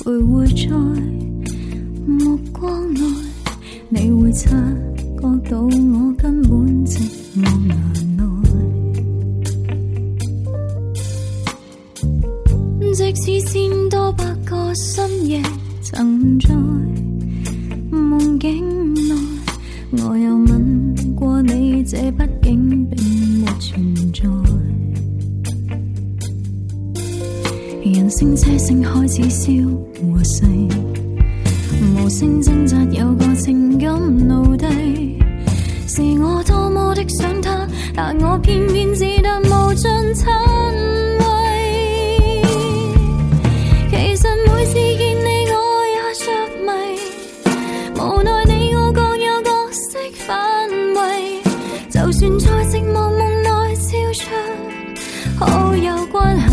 徘徊在目光内，你会察觉到我根本寂寞难耐。即使千多百个深夜，曾在梦境内，我又吻过你，这毕竟并没存在。人声车声开始消和逝，无声挣扎有个情感奴隶，是我多么的想他，但我偏偏只得无尽亲慰。其实每次见你我也着迷，无奈你我各有角色范围，就算在寂寞梦内超出好友关系，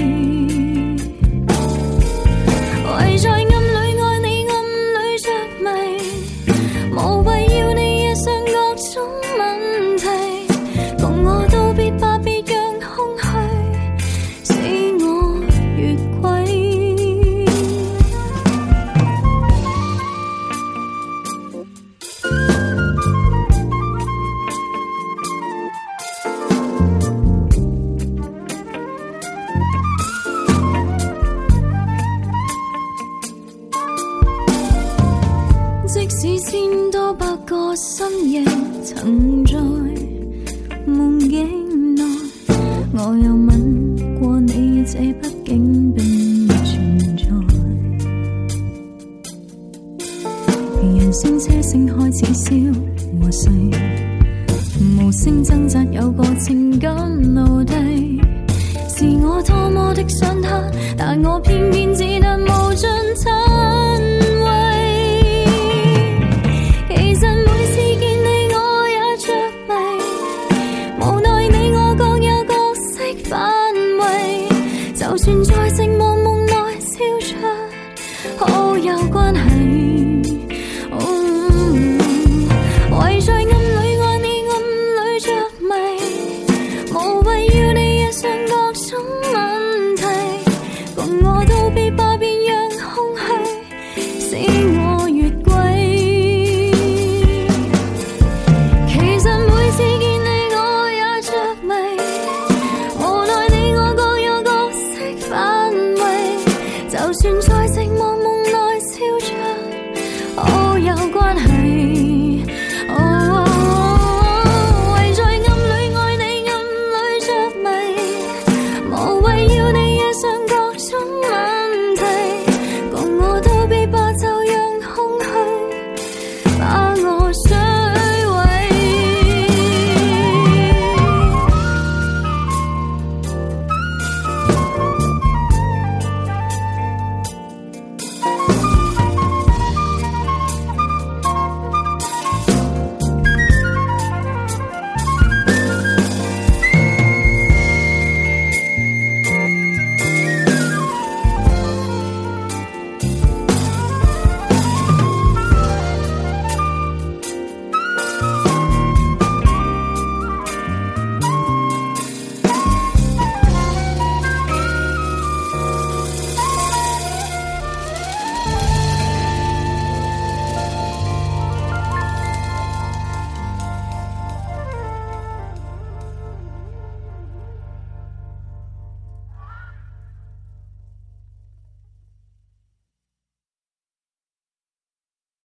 为在暗里爱你暗里着迷，无谓要你惹上各种问题，共我道别吧，别让空虚使我越轨。即使千多百个深夜，曾在梦境内，我又吻过你，这毕竟并没存在。人声车声开始消和逝，无声挣扎有个情感奴隶，是我多么的想他，但我偏偏只得无